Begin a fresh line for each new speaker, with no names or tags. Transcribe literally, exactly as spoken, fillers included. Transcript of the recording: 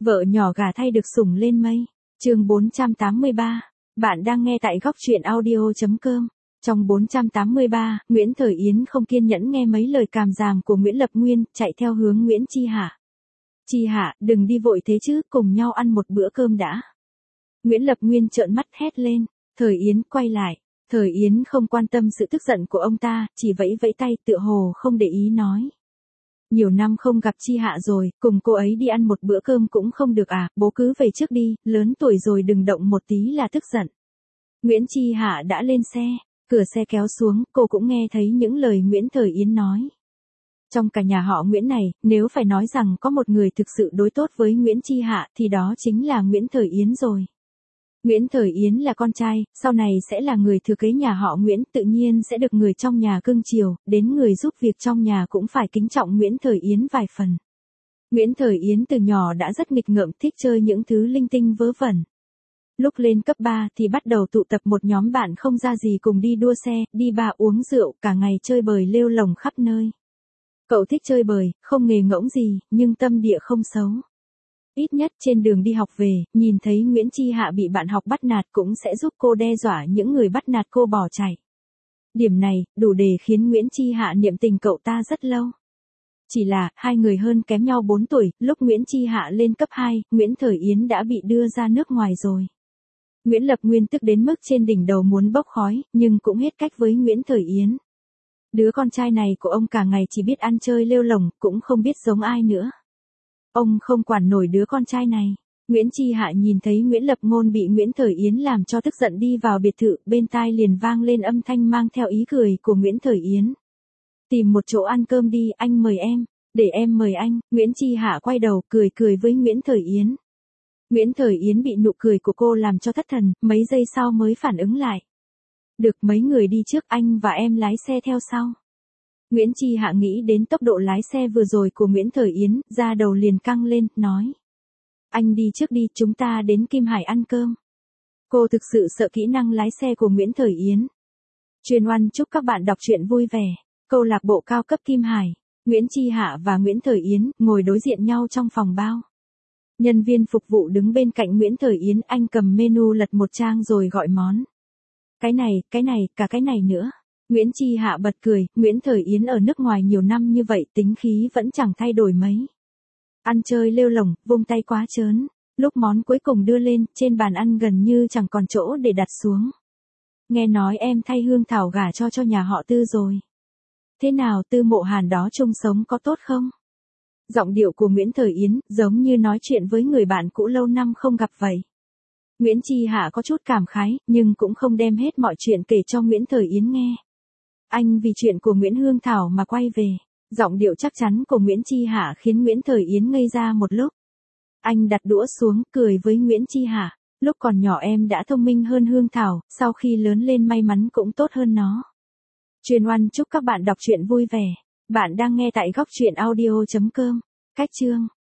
Vợ nhỏ gả thay được sủng lên mây. Chương bốn trăm tám mươi ba. Bạn đang nghe tại góc truyện audio chấm com. Trong bốn trăm tám mươi ba, Nguyễn Thời Yến không kiên nhẫn nghe mấy lời càm ràm của Nguyễn Lập Nguyên, chạy theo hướng Nguyễn Chi Hạ. Chi Hạ, đừng đi vội thế chứ, cùng nhau ăn một bữa cơm đã. Nguyễn Lập Nguyên trợn mắt hét lên. Thời Yến quay lại. Thời Yến không quan tâm sự tức giận của ông ta, chỉ vẫy vẫy tay tựa hồ không để ý nói. Nhiều năm không gặp Chi Hạ rồi, cùng cô ấy đi ăn một bữa cơm cũng không được à, bố cứ về trước đi, lớn tuổi rồi đừng động một tí là tức giận. Nguyễn Chi Hạ đã lên xe, cửa xe kéo xuống, cô cũng nghe thấy những lời Nguyễn Thời Yến nói. Trong cả nhà họ Nguyễn này, nếu phải nói rằng có một người thực sự đối tốt với Nguyễn Chi Hạ thì đó chính là Nguyễn Thời Yến rồi. Nguyễn Thời Yến là con trai, sau này sẽ là người thừa kế nhà họ Nguyễn, tự nhiên sẽ được người trong nhà cưng chiều, đến người giúp việc trong nhà cũng phải kính trọng Nguyễn Thời Yến vài phần. Nguyễn Thời Yến từ nhỏ đã rất nghịch ngợm, thích chơi những thứ linh tinh vớ vẩn. Lúc lên cấp ba thì bắt đầu tụ tập một nhóm bạn không ra gì cùng đi đua xe, đi bar uống rượu, cả ngày chơi bời lêu lồng khắp nơi. Cậu thích chơi bời, không nghề ngỗng gì, nhưng tâm địa không xấu. Ít nhất trên đường đi học về, nhìn thấy Nguyễn Chi Hạ bị bạn học bắt nạt cũng sẽ giúp cô đe dọa những người bắt nạt cô bỏ chạy. Điểm này, đủ để khiến Nguyễn Chi Hạ niệm tình cậu ta rất lâu. Chỉ là, hai người hơn kém nhau bốn tuổi, lúc Nguyễn Chi Hạ lên cấp hai, Nguyễn Thời Yến đã bị đưa ra nước ngoài rồi. Nguyễn Lập Nguyên tức đến mức trên đỉnh đầu muốn bốc khói, nhưng cũng hết cách với Nguyễn Thời Yến. Đứa con trai này của ông cả ngày chỉ biết ăn chơi lêu lồng, cũng không biết giống ai nữa. Ông không quản nổi đứa con trai này. Nguyễn Chi Hạ nhìn thấy Nguyễn Lập Ngôn bị Nguyễn Thời Yến làm cho tức giận đi vào biệt thự, bên tai liền vang lên âm thanh mang theo ý cười của Nguyễn Thời Yến. Tìm một chỗ ăn cơm đi, anh mời em. Để em mời anh. Nguyễn Chi Hạ quay đầu cười cười với Nguyễn Thời Yến. Nguyễn Thời Yến bị nụ cười của cô làm cho thất thần, mấy giây sau mới phản ứng lại. Được, mấy người đi trước, anh và em lái xe theo sau. Nguyễn Chi Hạ nghĩ đến tốc độ lái xe vừa rồi của Nguyễn Thời Yến, da đầu liền căng lên, nói. Anh đi trước đi, chúng ta đến Kim Hải ăn cơm. Cô thực sự sợ kỹ năng lái xe của Nguyễn Thời Yến. Chuyên Oan chúc các bạn đọc truyện vui vẻ. Câu lạc bộ cao cấp Kim Hải. Nguyễn Chi Hạ và Nguyễn Thời Yến ngồi đối diện nhau trong phòng bao. Nhân viên phục vụ đứng bên cạnh Nguyễn Thời Yến, anh cầm menu lật một trang rồi gọi món. Cái này, cái này, cả cái này nữa. Nguyễn Chi Hạ bật cười, Nguyễn Thời Yến ở nước ngoài nhiều năm như vậy tính khí vẫn chẳng thay đổi mấy. Ăn chơi lêu lồng, vung tay quá trớn. Lúc món cuối cùng đưa lên, trên bàn ăn gần như chẳng còn chỗ để đặt xuống. Nghe nói em thay Hương Thảo gả cho cho nhà họ Tư rồi. Thế nào, Tư Mộ Hàn đó chung sống có tốt không? Giọng điệu của Nguyễn Thời Yến giống như nói chuyện với người bạn cũ lâu năm không gặp vậy. Nguyễn Chi Hạ có chút cảm khái, nhưng cũng không đem hết mọi chuyện kể cho Nguyễn Thời Yến nghe. Anh vì chuyện của Nguyễn Hương Thảo mà quay về. Giọng điệu chắc chắn của Nguyễn Chi Hạ khiến Nguyễn Thời Yến ngây ra một lúc. Anh đặt đũa xuống, cười với Nguyễn Chi Hạ. Lúc còn nhỏ em đã thông minh hơn Hương Thảo, sau khi lớn lên may mắn cũng tốt hơn nó. Chuyên Oan chúc các bạn đọc truyện vui vẻ. Bạn đang nghe tại góc truyện audio chấm com. Cách chương